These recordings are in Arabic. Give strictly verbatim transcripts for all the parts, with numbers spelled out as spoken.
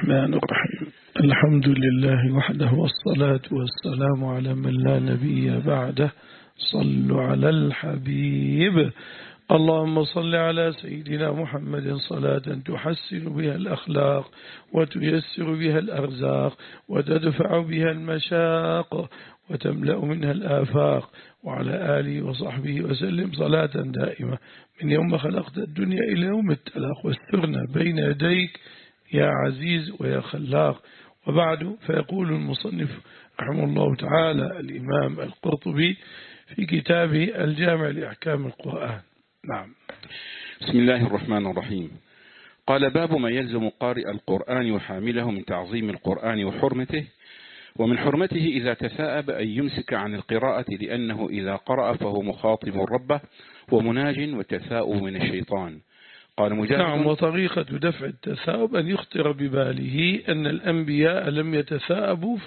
الرحمن الرحيم. الحمد لله وحده والصلاة والسلام على من لا نبي بعده. صلوا على الحبيب. اللهم صل على سيدنا محمد صلاة تحسن بها الأخلاق وتيسر بها الأرزاق وتدفع بها المشاق وتملأ منها الآفاق، وعلى آله وصحبه وسلم صلاة دائمة من يوم خلقت الدنيا إلى يوم التلاق، واسترنا بين يديك يا عزيز ويا خلاق. وبعد، فيقول المصنف رحمه الله تعالى الإمام القرطبي في كتابه الجامع لأحكام القرآن. نعم. بسم الله الرحمن الرحيم. قال: باب ما يلزم قارئ القرآن وحامله من تعظيم القرآن وحرمته. ومن حرمته إذا تثاءب أن يمسك عن القراءة، لأنه إذا قرأ فهو مخاطب ربه ومناج، والتثاؤب من الشيطان. قال مجاهد: نعم. وطريقة دفع التثاؤب أن يخطر بباله أن الأنبياء لم يتثاءبوا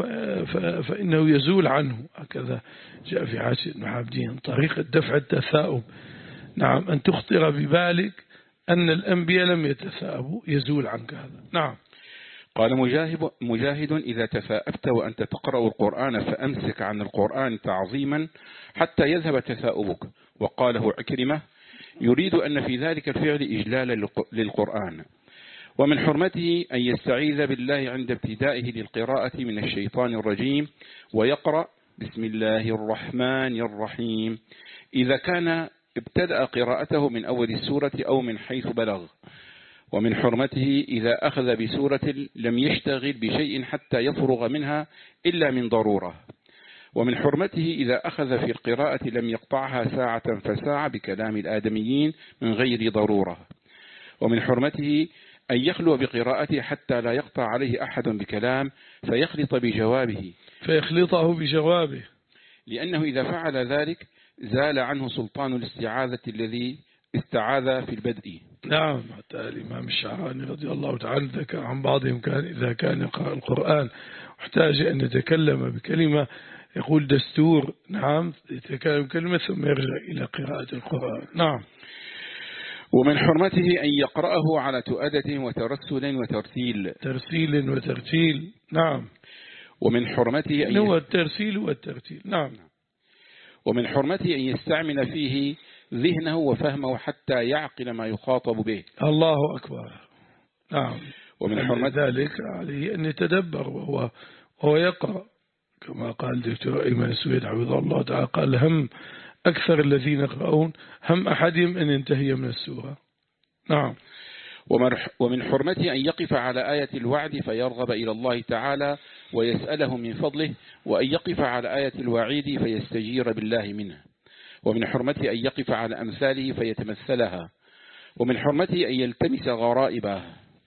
فإنه يزول عنه، هكذا جاء في حاشية ابن عابدين. طريقة دفع التثاؤب، نعم، أن تخطر ببالك أن الأنبياء لم يتثاءبوا يزول عنك هذا. نعم. قال مجاهد, مجاهد إذا تثاءبت وأنت تقرأ القرآن فأمسك عن القرآن تعظيما حتى يذهب تثاؤبك. وقاله عكرمة يريد أن في ذلك الفعل إجلالا للقرآن. ومن حرمته أن يستعيذ بالله عند ابتدائه للقراءة من الشيطان الرجيم، ويقرأ بسم الله الرحمن الرحيم إذا كان ابتدأ قراءته من أول السورة أو من حيث بلغ. ومن حرمته إذا أخذ بسورة لم يشتغل بشيء حتى يفرغ منها إلا من ضرورة. ومن حرمته إذا أخذ في القراءة لم يقطعها ساعة فساعة بكلام الآدميين من غير ضرورة. ومن حرمته أن يخلو بقراءته حتى لا يقطع عليه أحد بكلام فيخلط بجوابه فيخلطه بجوابه لأنه إذا فعل ذلك زال عنه سلطان الاستعاذة الذي استعاذ في البدء. نعم. حتى الإمام الشعراني رضي الله تعالى ذكر عن بعضهم كان إذا كان يقرأ القرآن واحتاج أن يتكلم بكلمة يقول دستور، نعم، يتكلم كلمة ثم يرجع إلى قراءة القرآن. نعم. ومن حرمته أن يقرأه على تؤدة وترسل وترتيل ترسيل وترتيل. نعم. ومن حرمته أن هو الترسيل والترتيل. نعم. ومن حرمته أن يستعمل فيه ذهنه وفهمه حتى يعقل ما يخاطب به. الله أكبر. نعم. ومن حرمة ذلك عليه أن يتدبر وهو, وهو يقرأ، كما قال دكتور أيمن السويد حفظه الله تعالى، قال هم أكثر الذين يقرؤون هم أحدهم أن ينتهي من السورة. نعم. ومن حرمته أن يقف على آية الوعد فيرغب إلى الله تعالى ويسأله من فضله، وأن يقف على آية الوعيد فيستجير بالله منه. ومن حرمته أن يقف على أمثاله فيتمثلها. ومن حرمته أن يلتمس غرائبه.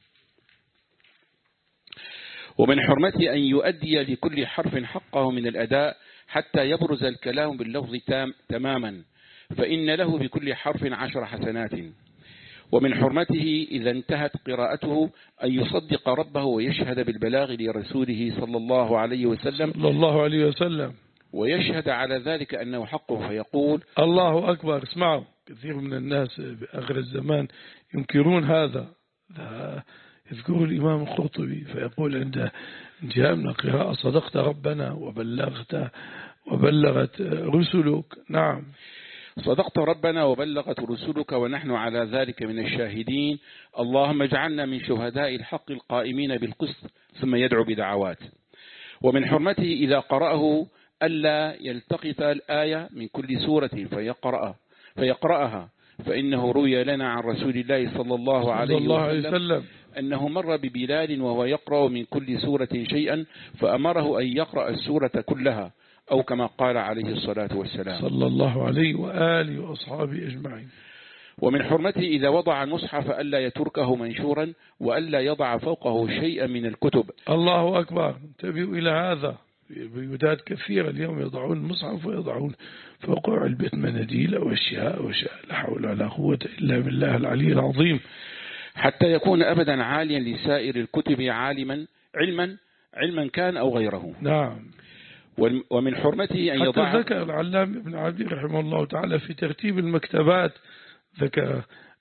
ومن حرمته أن يؤدي لكل حرف حقه من الأداء حتى يبرز الكلام باللفظ تام تماما، فإن له بكل حرف عشر حسنات. ومن حرمته إذا انتهت قراءته أن يصدق ربه ويشهد بالبلاغ لرسوله صلى الله عليه وسلم صلى الله عليه وسلم ويشهد على ذلك أنه حقه فيقول الله أكبر. اسمعوا، كثير من الناس بآخر الزمان ينكرون هذا. يذكر الإمام القرطبي فيقول عند انتهاء من القراءة صدقت ربنا وبلغت وبلغت رسلك. نعم. صدقت ربنا وبلغت رسلك ونحن على ذلك من الشاهدين، اللهم اجعلنا من شهداء الحق القائمين بالقسط، ثم يدعو بدعوات. ومن حرمته إذا قرأه ألا يلتقط الآية من كل سورة فيقرأ فيقرأها، فإنه روي لنا عن رسول الله صلى الله عليه وسلم أنه مر ببلال وهو يقرأ من كل سورة شيئا فأمره أن يقرأ السورة كلها، أو كما قال عليه الصلاة والسلام صلى الله عليه وآله وأصحابه أجمعين. ومن حرمته إذا وضع المصحف ألا يتركه منشورا وألا يضع فوقه شيئا من الكتب. الله أكبر. انتبهوا إلى هذا. بيوتات كثيرة اليوم يضعون المصحف ويضعون فوق علبة مناديل أو أشياء وأشياء، لا حول ولا قوة إلا بالله العلي العظيم، حتى يكون أبدا عاليا لسائر الكتب عالما علما علما كان أو غيره. نعم. ومن حرمته أن يضع. حتى ذكر العلامة ابن عابدين رحمه الله تعالى في ترتيب المكتبات، ذكر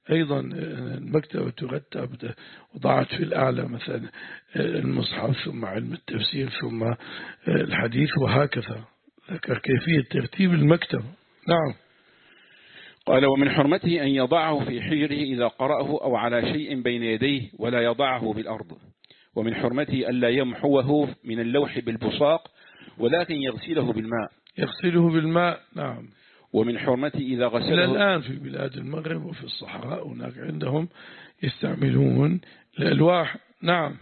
أيضا المكتبة ترتب وضعت في الأعلى مثلا المصحف ثم علم التفسير ثم الحديث وهكذا. ذكر كيفية ترتيب المكتبة. نعم. قال ومن حرمته أن يضعه في حجره إذا قرأه أو على شيء بين يديه ولا يضعه بالأرض. ومن حرمته ألا يمحوه من اللوح بالبصاق ولكن يغسله بالماء. يغسله بالماء. نعم. ومن حرمته إذا غسله. الآن في بلاد المغرب وفي الصحراء هناك عندهم يستعملون الألواح. نعم.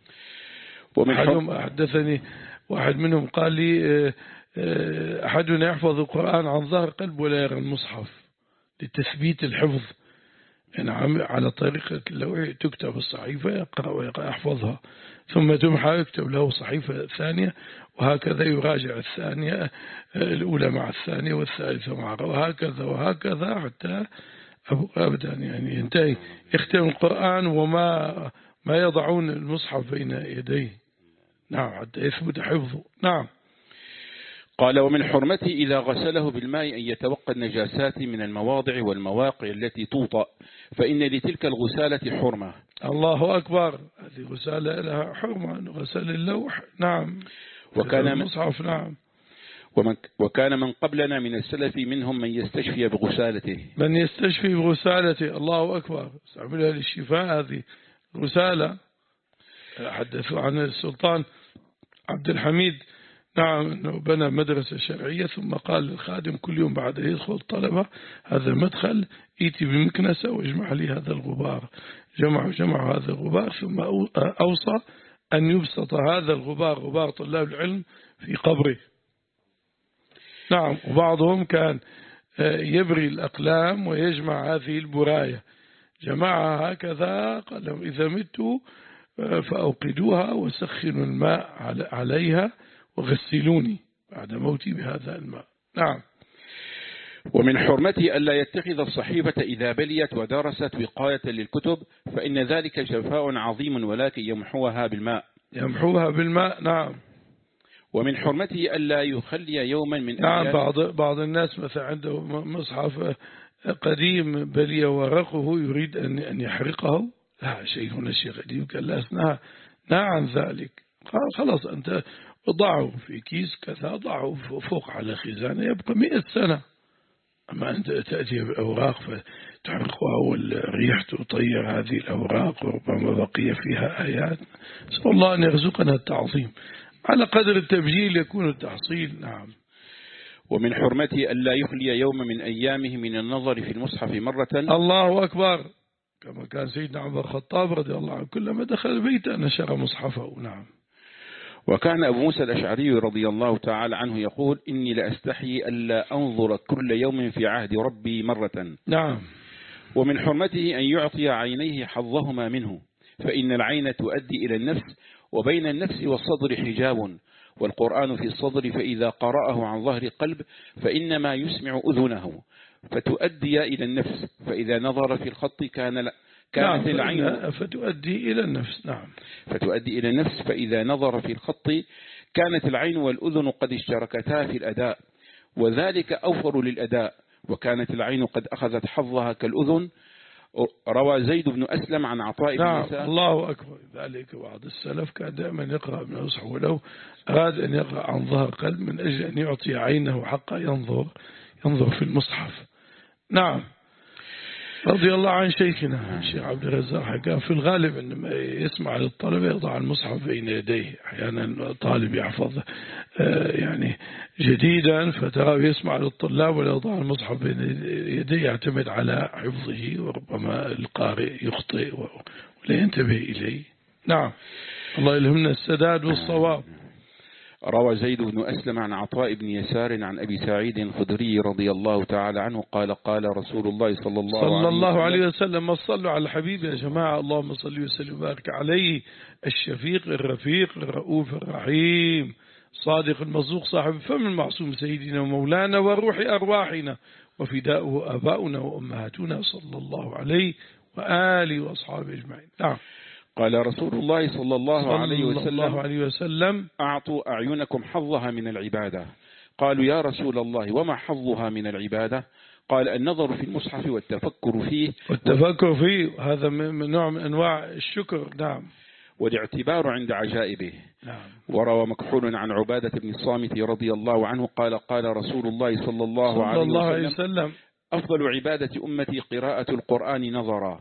ومن حرم حدثني واحد منهم قال لي أحدنا يحفظ القرآن عن ظهر قلب ولا يرى المصحف لتثبيت الحفظ. يعني على طريقة لو تكتب الصحيفة يقرأ ويقرأ يحفظها ثم تمحى يكتب له صحيفة ثانية وهكذا يراجع الثانية الأولى مع الثانية والثالثة مع وهكذا وهكذا حتى أبدا يعني ينتهي يختم القرآن وما ما يضعون المصحف بين يديه. نعم حتى يثبت حفظه. نعم. قال ومن حرمته إذا غسله بالماء أن يتوقى النجاسات من المواضع والمواقع التي توطأ فإن لتلك الغسالة حرمة. الله أكبر. هذه غسالة لها حرمة غسل اللوح. نعم. وكان المصحف. نعم. ومن وكان من قبلنا من السلف منهم من يستشفي بغسالته. من يستشفي بغسالته. الله أكبر. استعملها للشفاء هذه غسالة. حدثوا عن السلطان عبد الحميد. نعم أنه بنى مدرسة شرعية ثم قال للخادم كل يوم بعد يدخل الطلبة هذا المدخل ايتي بمكنسة واجمع لي هذا الغبار. جمعوا جمعوا هذا الغبار ثم أوصى أن يبسط هذا الغبار غبار طلاب العلم في قبره. نعم. وبعضهم كان يبري الأقلام ويجمع هذه البراية جمعها هكذا. قال لهم إذا متوا فأوقدوها وسخنوا الماء عليها وغسلوني بعد موتي بهذا الماء. نعم. ومن حرمته ألا يتخذ الصحيفة إذا بليت ودرست وقاية للكتب فإن ذلك جفاء عظيم ولكن يمحوها بالماء. يمحوها بالماء. نعم. ومن حرمته ألا يخلي يوما من نعم. بعض بعض الناس مثلا عنده مصحف قديم بلي ورقه يريد أن أن يحرقه. لا شيخنا الشيخ قديم قال لا أثناء عن ذلك. خلاص أنت ضعه في كيس كذا ضعه فوق على خزانة يبقى مئة سنة. أما أنت تأتي بأوراق فتحرقها والريح تطير هذه الأوراق وربما بقي فيها آيات. نسأل الله أن يرزقنا التعظيم على قدر التبجيل يكون التحصيل. نعم. ومن حرمته ألا يخلي يوم من أيامه من النظر في المصحف مرة. الله أكبر. كما كان سيدنا عمر الخطاب رضي الله عنه كلما دخل بيته نشر مصحفه. نعم. وكان أبو موسى الأشعري رضي الله تعالى عنه يقول إني لأستحي ألا أنظر كل يوم في عهد ربي مرة. نعم. ومن حرمته أن يعطي عينيه حظهما منه فإن العين تؤدي إلى النفس وبين النفس والصدر حجاب والقرآن في الصدر فإذا قرأه عن ظهر قلب فإنما يسمع أذنه فتؤدي إلى النفس فإذا نظر في الخط كان كانت نعم. العين فتؤدي إلى النفس. نعم. فتؤدي إلى النفس فإذا نظر في الخط كانت العين والأذن قد اشتركتا في الأداء وذلك أوفر للأداء وكانت العين قد أخذت حظها كالأذن. روى زيد بن أسلم عن عطاء بن نعم. يسار. الله أكبر. ذلك بعض السلف كان دائما يقرأ من المصحف ولو أراد أن يقرأ عن ظهر قلب من أجل أن يعطي عينه حقا ينظر ينظر في المصحف. نعم. رضي الله عن شيخنا الشيخ عبد الرزاق حكى في الغالب عندما يسمع للطلبة يضع المصحف بين يديه. أحيانا طالب يحفظ يعني جديدا فتراه يسمع للطلاب ولا يضع المصحف بين يديه يعتمد على حفظه وربما القارئ يخطئ ولا ينتبه إليه. نعم. الله يلهمنا السداد والصواب. روى زيد بن أسلم عن عطاء بن يسار عن أبي سعيد الخدري رضي الله تعالى عنه قال قال رسول الله صلى الله, صلى الله عليه وسلم. صلوا على الحبيب يا جماعة. اللهم صل وسلم وبارك عليه الشفيق الرفيق الرؤوف الرحيم صادق المصدوق صاحب الفم المعصوم سيدنا ومولانا وروح أرواحنا وفداؤه آباؤنا وأمهاتنا صلى الله عليه وآله وأصحابه أجمعين. نعم. قال رسول الله صلى الله عليه وسلم, صلى الله عليه وسلم أعطوا أعينكم حظها من العبادة. قالوا يا رسول الله وما حظها من العبادة؟ قال النظر في المصحف والتفكر فيه والتفكر فيه هذا من نوع من أنواع الشكر. نعم. والاعتبار عند عجائبه. نعم. وروى مكحول عن عبادة بن الصامت رضي الله عنه قال قال رسول الله صلى الله, صلى عليه, الله عليه وسلم وسلم أفضل عبادة أمتي قراءة القرآن نظرا.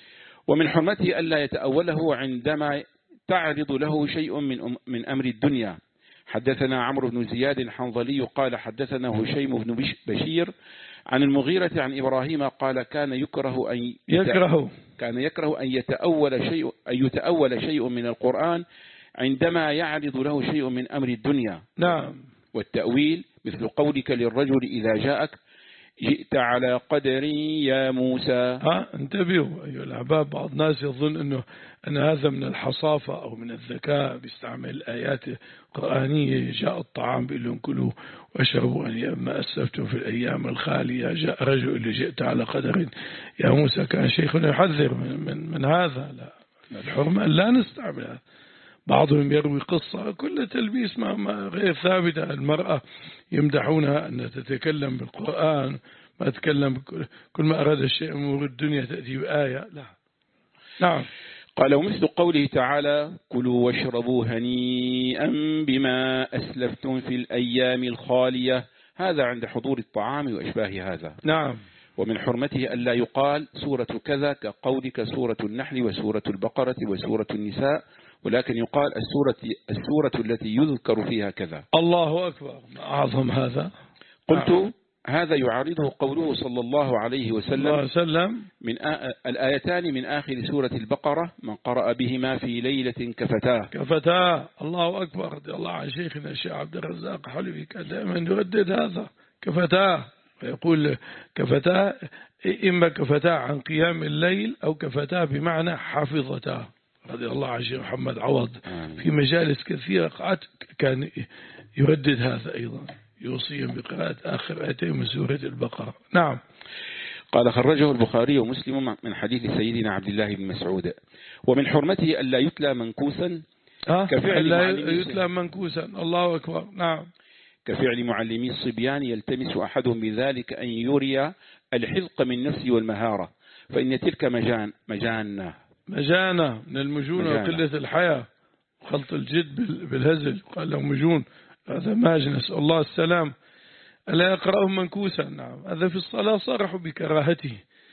ومن حرمته ألا يتأوله عندما تعرض له شيء من, من أمر الدنيا. حدثنا عمرو بن زياد الحنظلي قال حدثنا هشيم بن بشير عن المغيرة عن إبراهيم قال كان يكره أن يكره كان يكره أن يتأول شيء أن يتأول شيء من القرآن عندما يعرض له شيء من أمر الدنيا. نعم. والتأويل مثل قولك للرجل إذا جاءك جئت على قدري يا موسى. ها انتبهوا أيها الأحباب، بعض الناس يظن أنه أن هذا من الحصافة أو من الذكاء، بيستعمل الآيات القرآنية. جاء الطعام بيقول لهم كلوا واشربوا أن ما أسلفتم في الأيام الخالية. جاء رجل اللي جئت على قدر يا موسى. كان شيخنا يحذر من, من, من هذا. لا، الحرمة لا نستعمل هذا. بعضهم يروي قصة كل تلبيس ما, ما غير ثابتة. المرأة يمدحونها أن تتكلم بالقرآن، ما تتكلم كل ما أراد الشيء أمور الدنيا تأتي بآية. لا. نعم. قال ومثل قوله تعالى كلوا واشربوا هنيئا بما أسلفتم في الأيام الخالية، هذا عند حضور الطعام وإشباه هذا. نعم. ومن حرمته ألا يقال سورة كذا كقولك سورة النحل وسورة البقرة وسورة النساء، ولكن يقال السورة, السورة التي يذكر فيها كذا. الله أكبر، أعظم هذا. قلت نعم. هذا يعارضه قوله صلى الله عليه وسلم, وسلم من آ... الآيتان من آخر سورة البقرة من قرأ بهما في ليلة كفتاه. كفتاه. الله أكبر. رضي الله عن شيخنا الشيخ عبد الرزاق حلبي كان دائما يردد هذا كفتاه، ويقول كفتاه إما كفتاه عن قيام الليل أو كفتاه بمعنى حفظتاه. رضي الله عن شيخ محمد عوض في مجالس كثيرة قعدت كان يردد هذا أيضا، يوصيهم بقراءة آخر آيتين من سورة البقرة. نعم. قال خرجه البخاري ومسلم من حديث سيدنا عبد الله بن مسعود. ومن حرمته ألا يتلى منكوسا كفعل لا يتلى منكوسا. الله أكبر. نعم. كفعل معلمي الصبيان يلتمس أحدهم بذلك أن يري الحذق من نفسه والمهارة، فإن تلك مجان مجانة مجانة من المجون وقلة الحياة وخلط الجد بالهزل. قال له مجون، هذا ماجن، نسأل الله السلام. ألا يقرأهم منكوسا. نعم. هذا في الصلاة صرحوا بكراهته.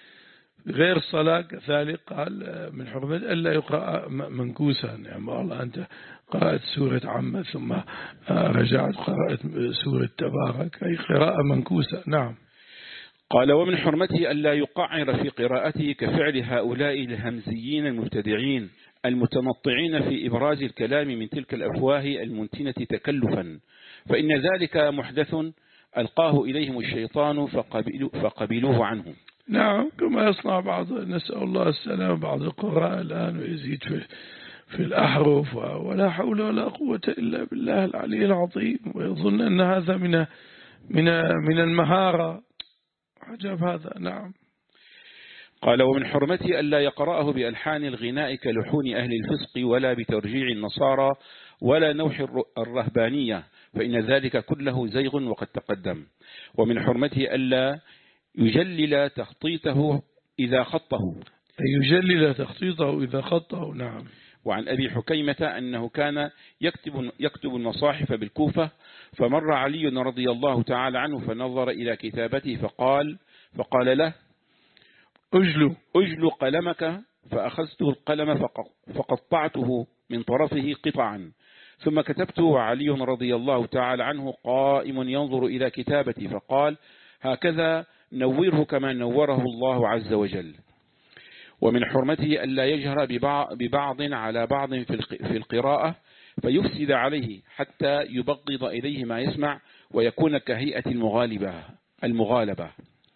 غير الصلاة كذلك قال من حرمة ألا يقرأ منكوسا. يعني والله أنت قرأت سورة عامة ثم رجعت قرأت سورة تبارك، أي قراءة منكوسة. نعم. قال ومن حرمته ألا يقعر في قراءته كفعل هؤلاء الهمزيين المبتدعين المتنطعين في إبراز الكلام من تلك الأفواه المنتنة تكلفا، فإن ذلك محدث ألقاه إليهم الشيطان فقبلوا فقبلوه عنه. نعم. كما يصنع بعض، نسأل الله السلام، بعض القراء الآن ويزيد في في الأحرف ولا حول ولا قوة إلا بالله العلي العظيم، ويظن أن هذا من من من المهارة. عجب هذا. نعم. قال ومن حرمته ألا يقرأه بألحان الغناء كلحون أهل الفسق ولا بترجيع النصارى ولا نوح الرهبانية، فإن ذلك كله زيغ وقد تقدم. ومن حرمته ألا يجلل تخطيطه إذا خطه يجلل تخطيطه إذا خطه. نعم. وعن أبي حكيمة أنه كان يكتب, يكتب المصاحف بالكوفة، فمر علي رضي الله تعالى عنه فنظر إلى كتابته فقال فقال له أجل, أجل قلمك، فأخذت القلم فقطعته من طرفه قطعا، ثم كتبته وعلي رضي الله تعالى عنه قائم ينظر إلى كتابتي فقال هكذا نوره كما نوره الله عز وجل. ومن حرمته ألا يجهر ببعض على بعض في القراءة فيفسد عليه حتى يبغض إليه ما يسمع ويكون كهيئة المغالبة المغالبة.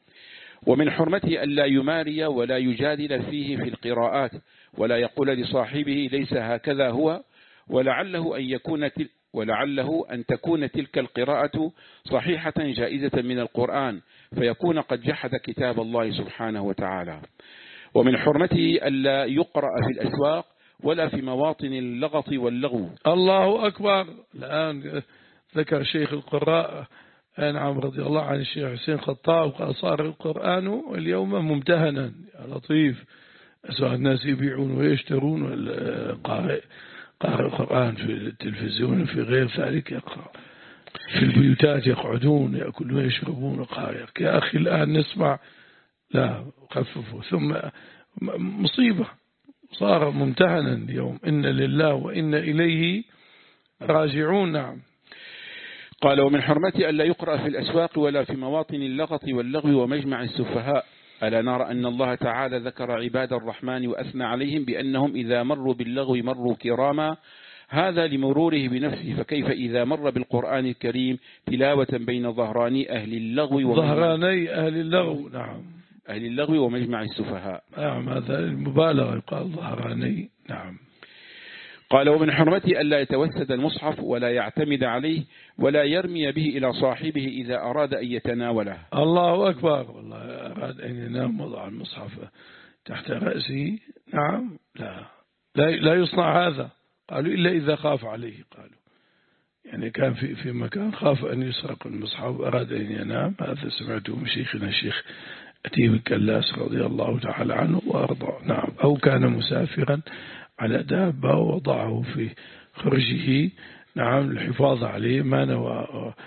ومن حرمته ألا يماري ولا يجادل فيه في القراءات، ولا يقول لصاحبه ليس هكذا هو، ولعله أن يكون تل ولعله أن تكون تلك القراءة صحيحة جائزة من القرآن فيكون قد جحد كتاب الله سبحانه وتعالى. ومن حرمته ألا يقرأ في الأسواق ولا في مواطن اللغط واللغو. الله أكبر. الآن ذكر شيخ القراء نعم رضي الله عن الشيخ حسين خطاب قال صار القرآن اليوم ممتهنا يا لطيف، أسوأ الناس يبيعون ويشترون القارئ قارئ القرآن في التلفزيون في غير ذلك يقرأ، في البيوتات يقعدون يأكلون ويشربون القارئ. يا أخي الآن نسمع لا خففوا، ثم مصيبة صار ممتهنا اليوم، إن لله وإن إليه راجعون. نعم. قال ومن حرمته ألا يقرأ في الأسواق ولا في مواطن اللغط واللغو ومجمع السفهاء. ألا نرى أن الله تعالى ذكر عباد الرحمن وأثنى عليهم بأنهم إذا مروا باللغو مروا كراما، هذا لمروره بنفسه، فكيف إذا مر بالقرآن الكريم تلاوة بين ظهراني أهل اللغو ظهراني أهل اللغو. نعم أهل اللغو ومجمع السفهاء. نعم هذا المبالغة يقال ظهراني. نعم. قال ومن حرمته ألا يتوسد المصحف ولا يعتمد عليه ولا يرمي به إلى صاحبه إذا أراد أن يتناوله. الله أكبر. والله أراد أن ينام وضع المصحف تحت رأسه. نعم لا لا, لا يصنع هذا. قالوا إلا إذا خاف عليه، قالوا يعني كان في في مكان خاف أن يسرق المصحف أراد أن ينام. هذا سمعته من شيخنا الشيخ أتيب الكلاس رضي الله تعالى عنه وأرضاه. نعم. أو كان مسافرا على دابة ووضعه في خرجه. نعم الحفاظ عليه، ما نوى,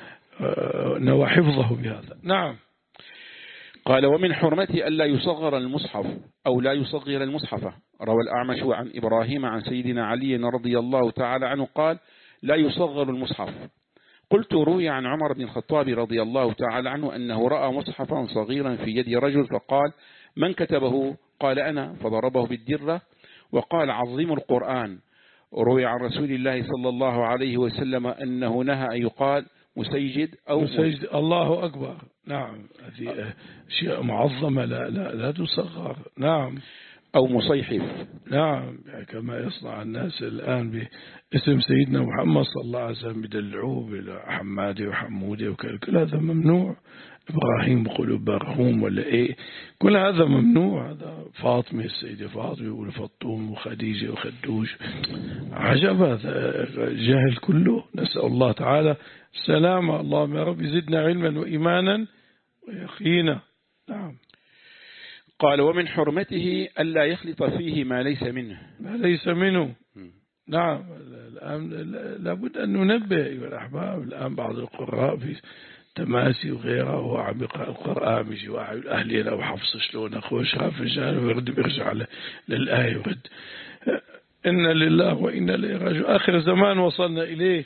نوى حفظه بهذا. نعم. قال ومن حرمته ألا يصغر المصحف أو لا يصغر المصحف. روى الأعمش عن إبراهيم عن سيدنا علي رضي الله تعالى عنه قال لا يصغر المصحف. قلت روي عن عمر بن الخطاب رضي الله تعالى عنه أنه رأى مصحفا صغيرا في يد رجل فقال من كتبه؟ قال أنا، فضربه بالدرة وقال عظيم القرآن. روي عن رسول الله صلى الله عليه وسلم أنه نهى أن يقال مسيجد أو مسيجد. الله أكبر. نعم هذه أشياء معظمة لا, لا, لا تصغر. نعم. أو مصيحف. نعم كما يصنع الناس الآن باسم سيدنا محمد صلى الله عليه وسلم بدلعوه بحمادي وحمودي وكل هذا ممنوع. إبراهيم بقولوا برهوم ولا إيه، كل هذا ممنوع. هذا فاطمة السيدة فاطمة يقول فطوم وخديجة وخدوش. عجب هذا جاهل كله. نسأل الله تعالى السلامة. اللهم يا رب زدنا علما وإيمانا ويقينا. نعم. قال ومن حرمته ألا يخلط فيه ما ليس منه. ما ليس منه. نعم. الآن لابد أن ننبه أيها الأحباب. الآن بعض القراء في تماسي وغيره هو عم يقرأ القرآن بيجي واحد الأهلي لو حفظ شلون أخوش خاف الجان ويرد بيرجع للآية ويرد. إن لله وإن إليه راجعون. آخر زمان وصلنا إليه.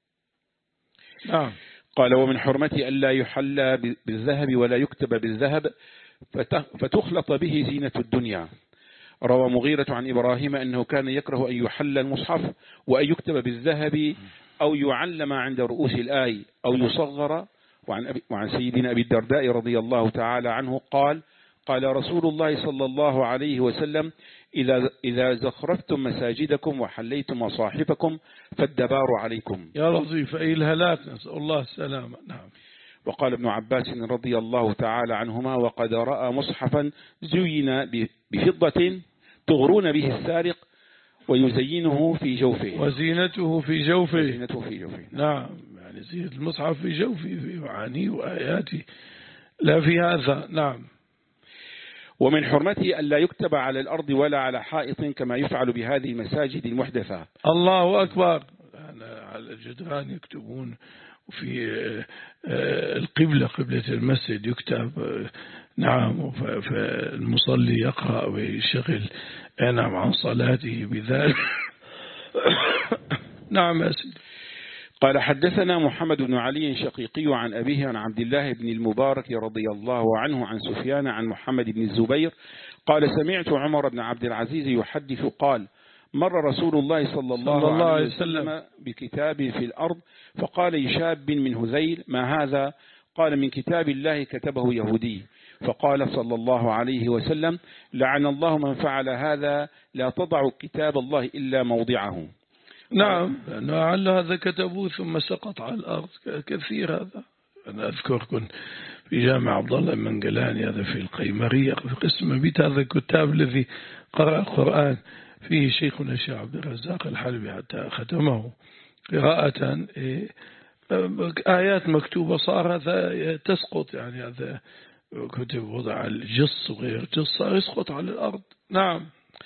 نعم. قال ومن حرمته ألا يحلى بالذهب ولا يكتب بالذهب فتخلط به زينة الدنيا. روى مغيرة عن إبراهيم أنه كان يكره أن يحل المصحف وأن يكتب بالذهب أو يعلم عند رؤوس الآي أو يصغر. وعن, أبي وعن سيدنا أبي الدرداء رضي الله تعالى عنه قال قال رسول الله صلى الله عليه وسلم إذا, إذا زخرفتم مساجدكم وحليتم مصاحفكم فالدبار عليكم. يا لطيف أي الهلاك، نسأل الله السلامة. نعم. وقال ابن عباس رضي الله تعالى عنهما وقد رأى مصحفا زين بفضة تغرون به السارق ويزينه في جوفه وزينته في جوفه. وزينته في جوفه. نعم يعني زينة المصحف في جوفه في معانيه وآياته لا في هذا. نعم. ومن حرمته ألا يكتب على الأرض ولا على حائط كما يفعل بهذه المساجد المحدثة. الله أكبر. على الجدران يكتبون وفي القبلة قبلة المسجد يكتب. نعم. فالمصلي يقرأ ويشغل نعم عن صلاته بذلك. نعم يا سيدي. قال حدثنا محمد بن علي شقيقي عن أبيه عن عبد الله بن المبارك رضي الله عنه عن سفيان عن محمد بن الزبير قال سمعت عمر بن عبد العزيز يحدث قال مر رسول الله صلى الله, صلى الله عليه وسلم بكتاب في الأرض فقال لشاب من هذيل ما هذا؟ قال من كتاب الله كتبه يهودي. فقال صلى الله عليه وسلم لعن الله من فعل هذا لا تضع كتاب الله إلا موضعه. نعم لأنه لعل هذا كتبوه ثم سقط على الأرض كثير. هذا أنا أذكر كنت في جامع عبد الله المنقلاني هذا في القيمرية في قسم بيت هذا الكتاب الذي قرأ القرآن فيه شيخنا الشيخ عبد الرزاق الحلبي حتى ختمه قراءة آيات مكتوبة صار هذا تسقط، يعني هذا كتب وضع الجص وغير جص يسقط على الأرض. نعم.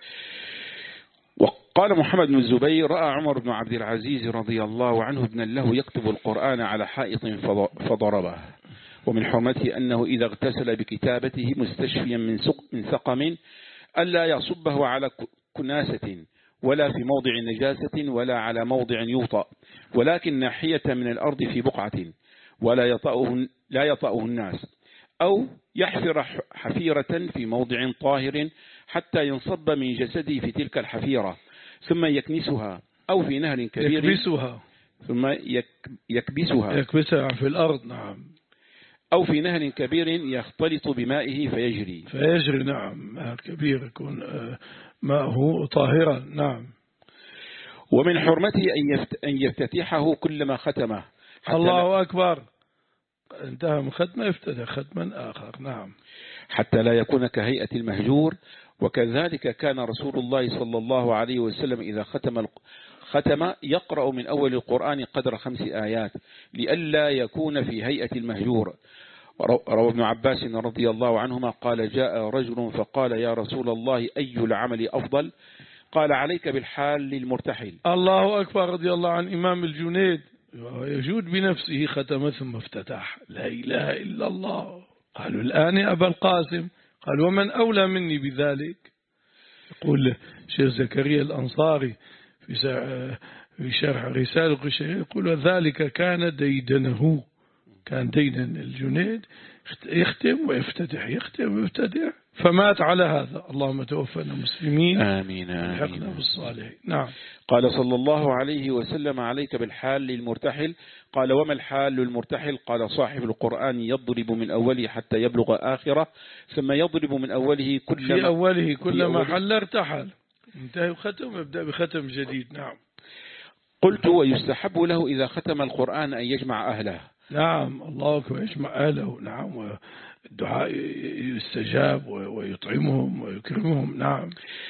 وقال محمد بن الزبير: رأى عمر بن عبد العزيز رضي الله عنه ابنا له يكتب القرآن على حائط فضربه. ومن حرمته أنه إذا اغتسل بكتابته مستشفيا من من سقم ألا يصبه على كناسة ولا في موضع نجاسة ولا على موضع يوطأ، ولكن ناحية من الأرض في بقعة ولا يطأه لا يطأه الناس، أو يحفر حفيرة في موضع طاهر حتى ينصب من جسده في تلك الحفيرة ثم يكنسها، أو في نهر كبير يكبسها ثم يكبسها يكبسها في الأرض. نعم. أو في نهر كبير يختلط بمائه فيجري فيجري. نعم. نهر كبير يكون ماءه طاهرا. نعم. ومن حرمته أن يفتتحه كلما ختمه. الله أكبر. انتهى من ختمه يفتتح ختما آخر. نعم. حتى لا يكون كهيئة المهجور. وكذلك كان رسول الله صلى الله عليه وسلم إذا ختم ختم يقرأ من أول القرآن قدر خمس آيات لئلا يكون في هيئة المهجور. روى ابن عباس رضي الله عنهما قال: جاء رجل فقال: يا رسول الله أي العمل أفضل؟ قال: عليك بالحال للمرتحل. الله أكبر. رضي الله عن إمام الجنيد يجود بنفسه ختم ثم افتتح. لا إله إلا الله. قالوا: الآن يا أبا القاسم. قال: ومن أولى مني بذلك؟ يقول شيخ زكريا الأنصاري في شرح رسالة القشيري يقول: ذلك كان ديدنه، كان ديدن الجنيد يختم ويفتتح يختم ويفتتح، فمات على هذا. اللهم توفنا مسلمين. آمين آمين. الحقنا بالصالحين. نعم. قال صلى الله عليه وسلم: عليك بالحال للمرتحل. قال: وما الحال للمرتحل؟ قال: صاحب القرآن يضرب من أوله حتى يبلغ آخره ثم يضرب من أوله كلما في أوله كلما حل ارتحل. انتهى وختم يبدأ بختم جديد. نعم. قلت: ويستحب له إذا ختم القرآن أن يجمع أهله. نعم. الله أكبر. يجمع أهله. نعم. والدعاء يستجاب ويطعمهم ويكرمهم. نعم.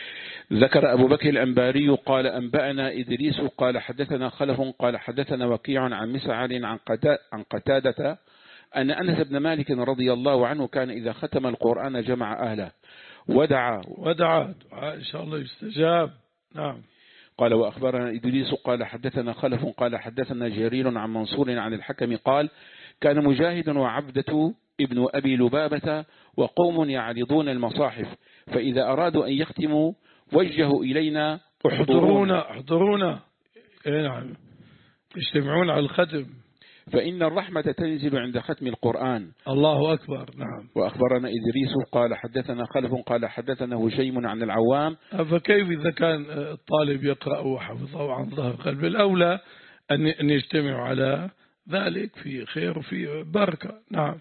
ذكر أبو بكر الأنباري قال: أنبأنا إدريس قال حدثنا خلف قال حدثنا وكيع عن مسعر عن قتادة أن أنس بن مالك رضي الله عنه كان إذا ختم القرآن جمع أهله ودعا ودعا دعاء إن شاء الله يستجاب. نعم. قال: وأخبرنا إدريس قال حدثنا خلف قال حدثنا جرير عن منصور عن الحكم قال: كان مجاهد وعبدة ابن أبي لبابة وقوم يعرضون المصاحف، فإذا أرادوا أن يختموا وجهوا إلينا: احضرونا احضرونا. نعم. يجتمعون على الختم، فإن الرحمة تنزل عند ختم القرآن. الله أكبر. نعم. وأخبرنا إدريس قال حدثنا خلف قال حدثنا هشيم عن العوام. فكيف إذا كان الطالب يقرأ وحفظه عن ظهر قلب؟ الأولى أن يجتمع على ذلك في خير وفي بركة. نعم.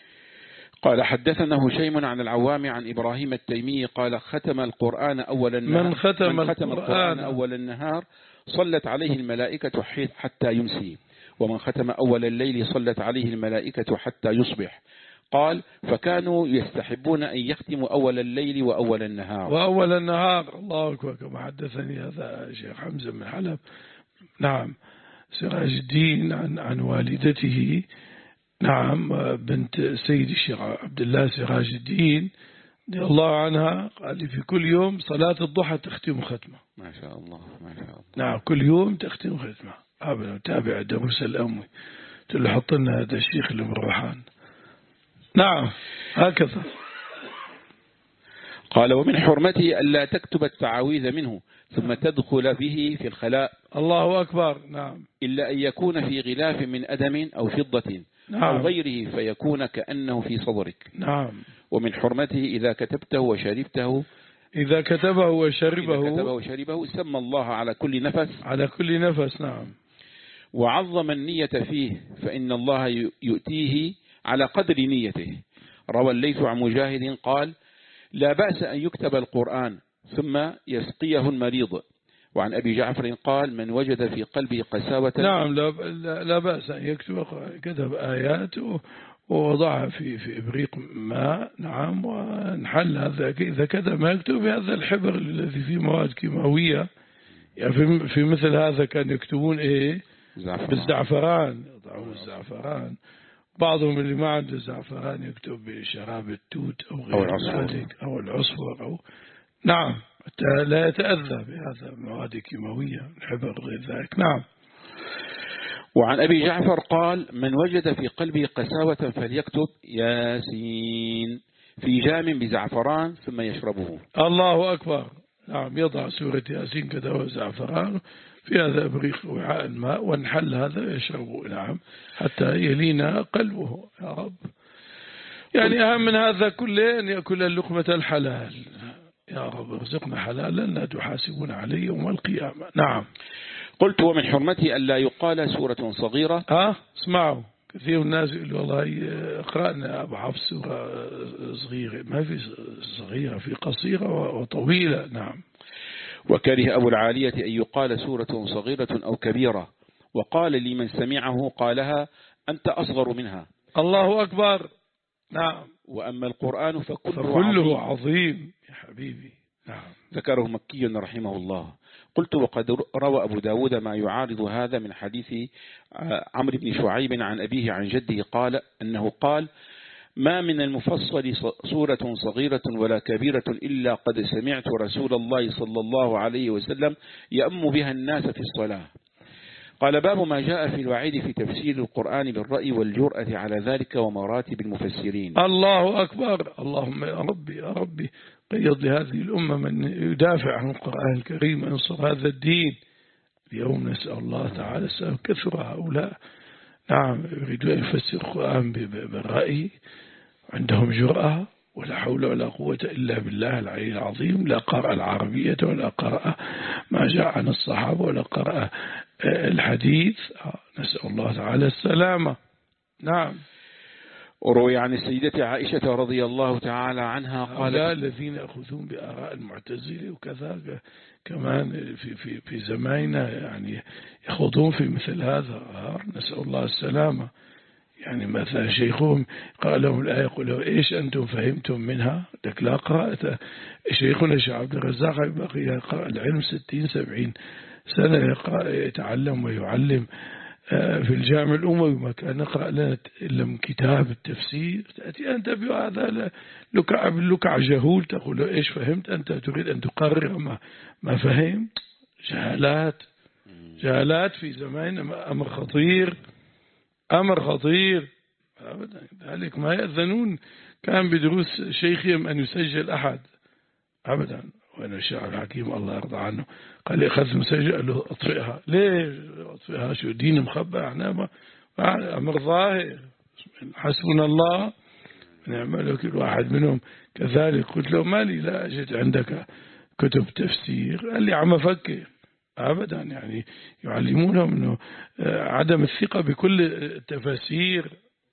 قال حدثنا هشيم عن العوام عن إبراهيم التيمي قال: ختم القرآن أول النهار من ختم, من ختم القرآن, القرآن أول النهار صلت عليه الملائكة حتى يمسي، ومن ختم أول الليل صلت عليه الملائكة حتى يصبح. قال: فكانوا يستحبون أن يختموا أول الليل وأول النهار. وأول النهار. الله أكبر. كما حدثني هذا شيخ حمزة من حلب. نعم. سراج الدين عن, عن والدته. نعم. بنت سيد الشيخ عبد الله سراج الدين رضي الله عنها قال لي: في كل يوم صلاة الضحى تختم ختمة. ما شاء الله ما شاء الله. نعم. كل يوم تختم ختمة. أبدا تابع دروس الأمي تقول حط لنا هذا الشيخ اللي من روحان. نعم. هكذا. قال: ومن حرمته ألا تكتب التعاويذ منه ثم تدخل به في الخلاء. الله أكبر. نعم. إلا أن يكون في غلاف من أدم أو فضة. نعم. أو غيره فيكون كأنه في صدرك. نعم. ومن حرمته إذا كتبته وشربته إذا كتبه وشربه إذا كتبه وشربه سمى الله على كل نفس على كل نفس. نعم. وعظم النية فيه فإن الله يؤتيه على قدر نيته. روى الليث عن مجاهد قال: لا بأس أن يكتب القرآن ثم يسقيه المريض. وعن أبي جعفر قال: من وجد في قلبه قساوة. نعم. لا, لا بأس أن يكتب كتب آيات ووضعها في في إبريق ماء. نعم. ونحل هذا إذا كتب ما يكتب هذا الحبر الذي فيه مواد كيماوية. يعني في, في مثل هذا كان يكتبون إيه بالزعفران، يضعون الزعفران. بعضهم اللي ما عنده زعفران يكتب بشراب التوت أو غير ذلك أو العصفر أو نعم حتى لا يتأذى بهذا مواد كيماوية الحبر غير ذلك. نعم. وعن أبي جعفر قال: من وجد في قلبه قساوة فليكتب ياسين في جام بزعفران ثم يشربه. الله أكبر. نعم، يضع سورة ياسين كدواء زعفران في هذا إبريق وعاء الماء وانحل هذا يشربه. نعم، حتى يلين قلبه. يا رب، يعني أهم من هذا كله أن يأكل اللقمة الحلال. يا رب ارزقنا حلالا لا تحاسبون عليه يوم القيامة. نعم. قلت: ومن حرمته ألا يقال سورة صغيرة. ها اسمعوا، كثير من الناس يقولوا والله اقرأنا أبو حفص سورة صغيرة. ما في صغيرة، في قصيرة وطويلة. نعم. وكره أبو العالية أن يقال سورة صغيرة أو كبيرة، وقال لمن سمعه قالها: أنت أصغر منها. الله أكبر. نعم. وأما القرآن فكله, فكله عظيم. عظيم يا حبيبي. نعم. ذكره مكي رحمه الله. قلت: وقد روى أبو داود ما يعارض هذا من حديث عمرو بن شعيب عن أبيه عن جده قال أنه قال: ما من المفصل سورة صغيرة ولا كبيرة إلا قد سمعت رسول الله صلى الله عليه وسلم يأم بها الناس في الصلاة. قال: باب ما جاء في الوعيد في تفسير القرآن بالرأي والجرأة على ذلك ومراتب المفسرين. الله أكبر. اللهم يا ربي يا ربي قيض لهذه الأمة من يدافع عن القرآن الكريم وينصر هذا الدين. اليوم نسأل الله تعالى السلام. كثر هؤلاء نعم يريدون أن يفسر القرآن بالرأي، عندهم جرأة ولا حول ولا قوة إلا بالله العلي العظيم. لا قرأ العربية ولا قرأ ما جاء عن الصحابة ولا قرأ الحديث. نسأل الله تعالى السلامة. نعم. وروي عن السيدة عائشة رضي الله تعالى عنها قالت: الذين يأخذون بآراء المعتزلة وكذا كمان في في في زماننا يعني يخوضون في مثل هذا. نسأل الله السلامة. يعني مثلا شيخهم قال لهم الآية يقول له: إيش أنتم فهمتم منها؟ لك لا قرأت. شيخنا الشيخ عبد الرزاق بقي يقرأ العلم ستين سبعين سنة يتعلم ويعلم في الجامع الأموي، ما كان نقرأ لنا إلا من كتاب التفسير. تأتي أنت بهذا لكع باللكع جهول تقول له: إيش فهمت؟ أنت تريد أن تقرر ما ما فهمت. جهالات جهالات في زماننا. أمر خطير أمر خطير أبدا. ذلك ما يأذنون كان بدروس شيخهم أن يسجل أحد أبدا. وأن الشيخ الحكيم الله يرضى عنه قال لي: أخذ مسجل. قال له: أطفئها. ليه أطفئها؟ شو دين مخبى؟ احنا أمر ظاهر. حسبنا الله نعم. كل واحد منهم كذلك. قلت له: مالي لا أجد عندك كتب تفسير؟ قال لي: عم أفكر. أبدا. يعني يعلمونهم أنه عدم الثقة بكل التفاسير.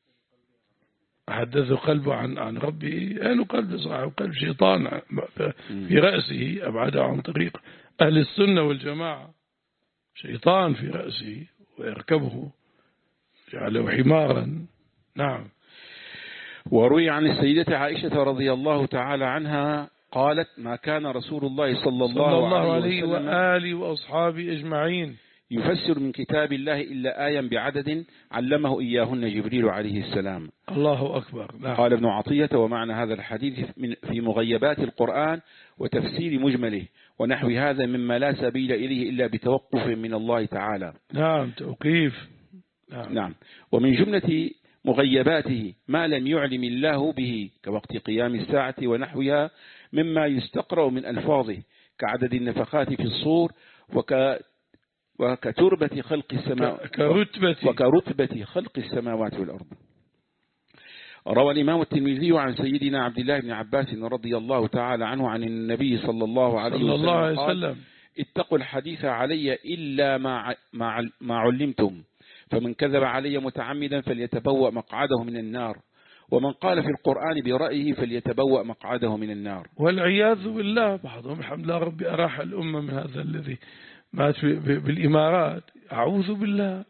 حدث قلبه عن عن ربه أنه قلب صاحب قلب شيطان في رأسه أبعده عن طريق أهل السنة والجماعة. شيطان في رأسه ويركبه جعله حمارا. نعم. وروي عن السيدة عائشة رضي الله تعالى عنها قالت: ما كان رسول الله صلى الله, صلى الله عليه وسلم وآله وأصحابه أجمعين يفسر من كتاب الله إلا آية بعدد علمه إياهن جبريل عليه السلام. الله أكبر. نعم. قال ابن عطية: ومعنى هذا الحديث من في مغيبات القرآن وتفسير مجمله ونحو هذا مما لا سبيل إليه إلا بتوقف من الله تعالى. نعم، توقيف. نعم. نعم. ومن جملة مغيباته ما لم يعلم الله به كوقت قيام الساعة ونحوها مما يستقرأ من ألفاظه كعدد النفخات في الصور وك وكتربة خلق السماوات كرتبة وكرتبة خلق السماوات والأرض. روى الإمام الترمذي عن سيدنا عبد الله بن عباس رضي الله تعالى عنه عن النبي صلى الله عليه صلى الله عليه وسلم: اتقوا الحديث علي إلا ما ما ما علمتم، فمن كذب علي متعمدا فليتبوأ مقعده من النار، ومن قال في القرآن برأيه فليتبوأ مقعده من النار. والعياذ بالله. بعضهم الحمد لله ربي أراح الأمة من هذا الذي مات بالإمارات. أعوذ بالله.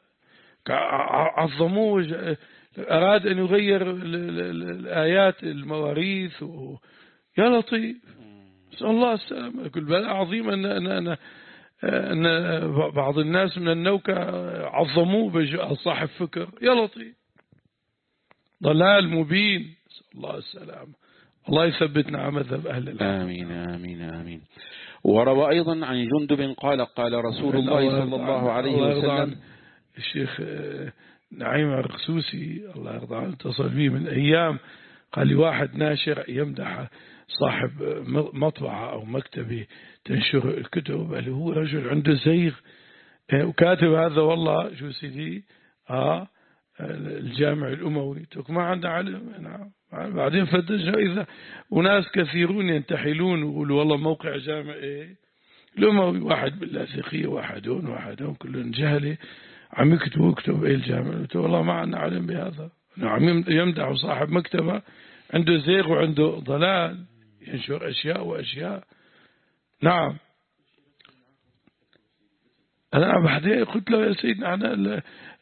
عظموه. أراد أن يغير الآيات المواريث و... يا لطيف. نسأل الله السلامة. كل بلاء عظيم أن أنا أنا أن بعض الناس من النوكة عظموه بجاء صاحب فكر، يا لطيف ضلال مبين، نسأل الله السلامة. الله يثبتنا على مذهب أهل الحق. آمين آمين آمين. وروى أيضا عن جندب قال قال رسول الله صلى الله عليه وسلم. الشيخ نعيم الرخسوسي الله يرضى عنه اتصل به من أيام، قال لي واحد ناشر يمدح صاحب مطبعة أو مكتبة تنشر الكتب، قال هو رجل عنده زيغ وكاتب هذا والله شو سيدي آه الجامع الأموي، ما عنده علم. نعم. بعدين فتشنا إذا وناس كثيرون ينتحلون ويقولوا والله موقع جامع إيه الأموي، واحد باللاذقية واحد هون واحد هون كلهم جهلة عم يكتبوا يكتب إيه الجامع، والله ما عندنا علم بهذا. عم يمدح صاحب مكتبة عنده زيغ وعنده ضلال ينشر أشياء وأشياء. نعم. أنا بعدين قلت له يا سيدنا أنا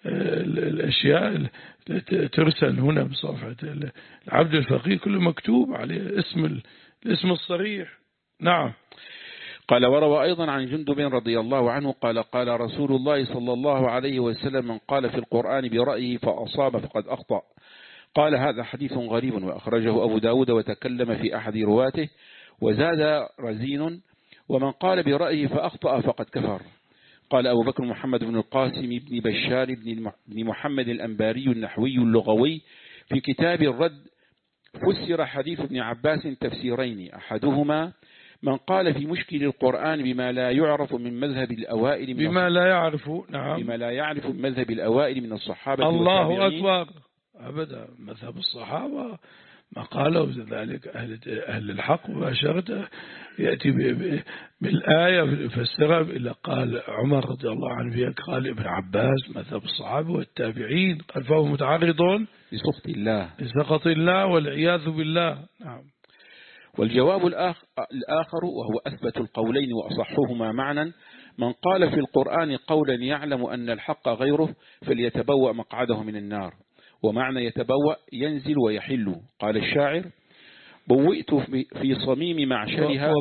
الأشياء ترسل هنا بصفحة العبد الفقيه كله مكتوب عليه اسم الاسم الصريح. نعم. قال وروى أيضا عن جندب رضي الله عنه قال قال رسول الله صلى الله عليه وسلم من قال في القرآن برأيه فأصاب فقد أخطأ. قال هذا حديث غريب وأخرجه أبو داود وتكلم في أحد رواته وزاد رزين ومن قال برأيه فأخطأ فقد كفر. قال أبو بكر محمد بن القاسم بن بشار بن محمد الأنباري النحوي اللغوي في كتاب الرد فسر حديث ابن عباس تفسيرين، أحدهما من قال في مشكل القرآن بما لا يعرف من مذهب الأوائل من بما لا يعرف. نعم. بما لا يعرف من مذهب الأوائل من الصحابة الله أكبر. أبدا مذهب الصحابة ما قالوا ذلك أهل أهل الحق مباشرة يأتي بالآية يفسرها إلا قال عمر رضي الله عنه فيها، قال ابن عباس مذهب الصحابة والتابعين، قال فهو متعرض لسخط الله لسخط الله والعياذ بالله. نعم. والجواب الآخر وهو أثبت القولين وأصحهما معنى من قال في القرآن قولا يعلم أن الحق غيره فليتبوأ مقعده من النار. ومعنى يتبوأ ينزل ويحل. قال الشاعر بوئت في صميم معشرها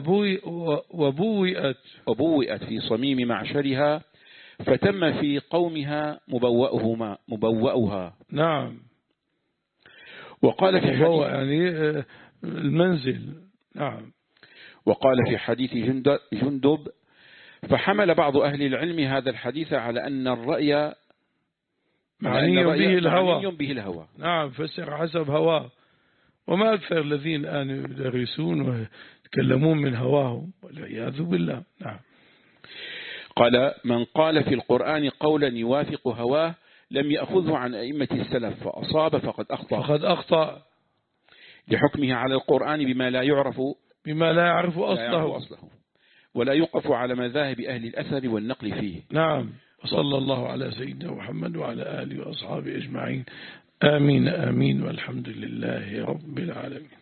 وبوئت وبوئت في صميم معشرها فتم في قومها مبوأهما مبوأها. نعم. وقال في حديث يعني المنزل. نعم. وقال في حديث جندب فحمل بعض أهل العلم هذا الحديث على أن الرأي معني به الهوى. به الهوى. نعم. فسر حسب هواه، وما أكثر الذين الآن يدرسون ويتكلمون من هواهم والعياذ بالله. نعم. قال من قال في القرآن قولا يوافق هواه لم يأخذه عن أئمة السلف فأصاب فقد أخطأ فقد أخطأ لحكمه على القرآن بما لا يعرف بما لا يعرف أصله, أصله ولا يقف على مذاهب أهل الأثر والنقل فيه. نعم. وصلى الله على سيدنا محمد وعلى آله وأصحابه أجمعين. آمين آمين والحمد لله رب العالمين.